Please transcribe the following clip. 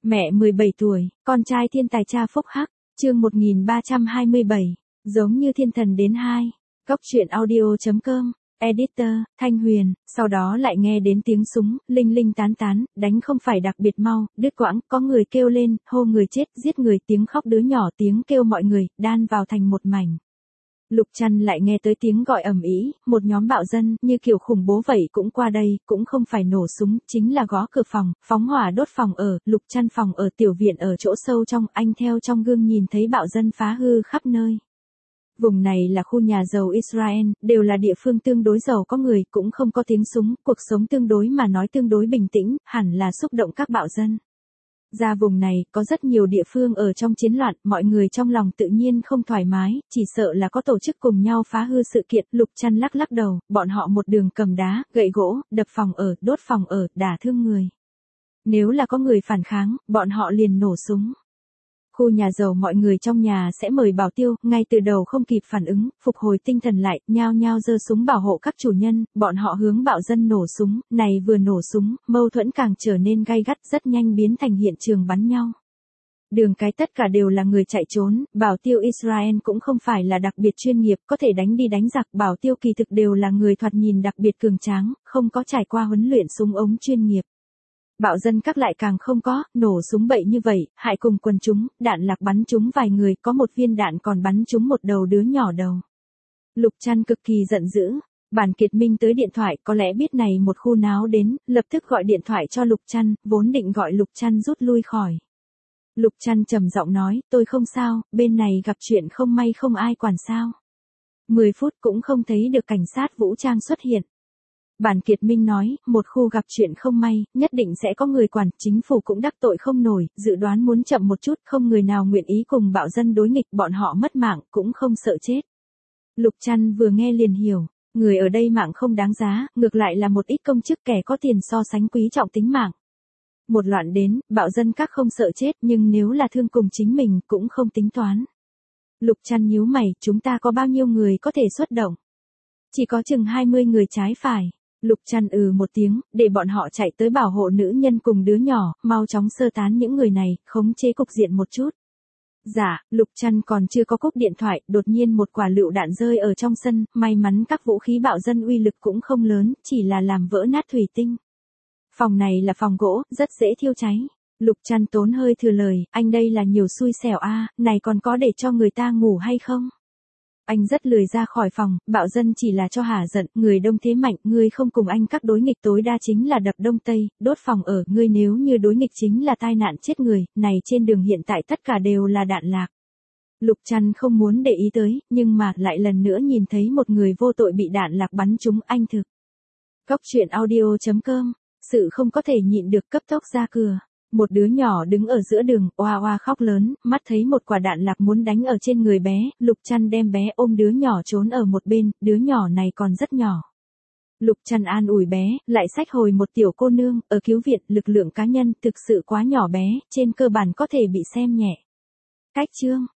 Mẹ 17 tuổi, con trai thiên tài cha phúc hắc, chương 1327, giống như thiên thần đến 2. Góc truyện audio.com, editor, Thanh Huyền, sau đó lại nghe đến tiếng súng, linh linh tán tán, đánh không phải đặc biệt mau, đứt quãng, có người kêu lên, hô người chết, giết người, tiếng khóc đứa nhỏ, tiếng kêu mọi người, đan vào thành một mảnh. Lục Trăn lại nghe tới tiếng gọi ầm ĩ, một nhóm bạo dân, như kiểu khủng bố vậy cũng qua đây, cũng không phải nổ súng, chính là gõ cửa phòng, phóng hỏa đốt phòng ở, Lục Trăn phòng ở tiểu viện ở chỗ sâu trong, anh theo trong gương nhìn thấy bạo dân phá hư khắp nơi. Vùng này là khu nhà giàu Israel, đều là địa phương tương đối giàu có người, cũng không có tiếng súng, cuộc sống tương đối mà nói tương đối bình tĩnh, hẳn là xúc động các bạo dân. Ra vùng này, có rất nhiều địa phương ở trong chiến loạn, mọi người trong lòng tự nhiên không thoải mái, chỉ sợ là có tổ chức cùng nhau phá hư sự kiện. Lục Trăn lắc lắc đầu, bọn họ một đường cầm đá, gậy gỗ, đập phòng ở, đốt phòng ở, đả thương người. Nếu là có người phản kháng, bọn họ liền nổ súng. Khu nhà giàu mọi người trong nhà sẽ mời bảo tiêu, ngay từ đầu không kịp phản ứng, phục hồi tinh thần lại, nhao nhao giơ súng bảo hộ các chủ nhân, bọn họ hướng bạo dân nổ súng, này vừa nổ súng, mâu thuẫn càng trở nên gay gắt, rất nhanh biến thành hiện trường bắn nhau. Đường cái tất cả đều là người chạy trốn, bảo tiêu Israel cũng không phải là đặc biệt chuyên nghiệp, có thể đánh đi đánh giặc, bảo tiêu kỳ thực đều là người thoạt nhìn đặc biệt cường tráng, không có trải qua huấn luyện súng ống chuyên nghiệp. Bạo dân các lại càng không có, nổ súng bậy như vậy, hại cùng quần chúng, đạn lạc bắn trúng vài người, có một viên đạn còn bắn trúng một đầu đứa nhỏ đầu. Lục Trăn cực kỳ giận dữ, Bản Kiệt Minh tới điện thoại, có lẽ biết này một khu náo đến, lập tức gọi điện thoại cho Lục Trăn, vốn định gọi Lục Trăn rút lui khỏi. Lục Trăn trầm giọng nói, tôi không sao, bên này gặp chuyện không may không ai quản sao. 10 phút cũng không thấy được cảnh sát vũ trang xuất hiện. Bản Kiệt Minh nói, một khu gặp chuyện không may, nhất định sẽ có người quản, chính phủ cũng đắc tội không nổi, dự đoán muốn chậm một chút, không người nào nguyện ý cùng bạo dân đối nghịch, bọn họ mất mạng, cũng không sợ chết. Lục Trăn vừa nghe liền hiểu, người ở đây mạng không đáng giá, ngược lại là một ít công chức kẻ có tiền so sánh quý trọng tính mạng. Một loạn đến, bạo dân các không sợ chết, nhưng nếu là thương cùng chính mình, cũng không tính toán. Lục Trăn nhíu mày, chúng ta có bao nhiêu người có thể xuất động? Chỉ có chừng 20 người trái phải. Lục Trăn một tiếng, để bọn họ chạy tới bảo hộ nữ nhân cùng đứa nhỏ, mau chóng sơ tán những người này, khống chế cục diện một chút. Dạ, Lục Trăn còn chưa có cúp điện thoại, đột nhiên một quả lựu đạn rơi ở trong sân, may mắn các vũ khí bạo dân uy lực cũng không lớn, chỉ là làm vỡ nát thủy tinh. Phòng này là phòng gỗ, rất dễ thiêu cháy. Lục Trăn tốn hơi thừa lời, anh đây là nhiều xui xẻo a, này còn có để cho người ta ngủ hay không? Anh rất lười ra khỏi phòng, bạo dân chỉ là cho hả giận, người đông thế mạnh, ngươi không cùng anh các đối nghịch tối đa chính là đập đông tây, đốt phòng ở, ngươi nếu như đối nghịch chính là tai nạn chết người, này trên đường hiện tại tất cả đều là đạn lạc. Lục Trăn không muốn để ý tới, nhưng mà lại lần nữa nhìn thấy một người vô tội bị đạn lạc bắn trúng, anh thực. Góc truyện audio.com, sự không có thể nhịn được cấp tốc ra cửa. Một đứa nhỏ đứng ở giữa đường, oa oa khóc lớn, mắt thấy một quả đạn lạc muốn đánh ở trên người bé, Lục Trăn đem bé ôm đứa nhỏ trốn ở một bên, đứa nhỏ này còn rất nhỏ. Lục Trăn an ủi bé, lại xách hồi một tiểu cô nương, ở cứu viện, lực lượng cá nhân thực sự quá nhỏ bé, trên cơ bản có thể bị xem nhẹ. Cách chương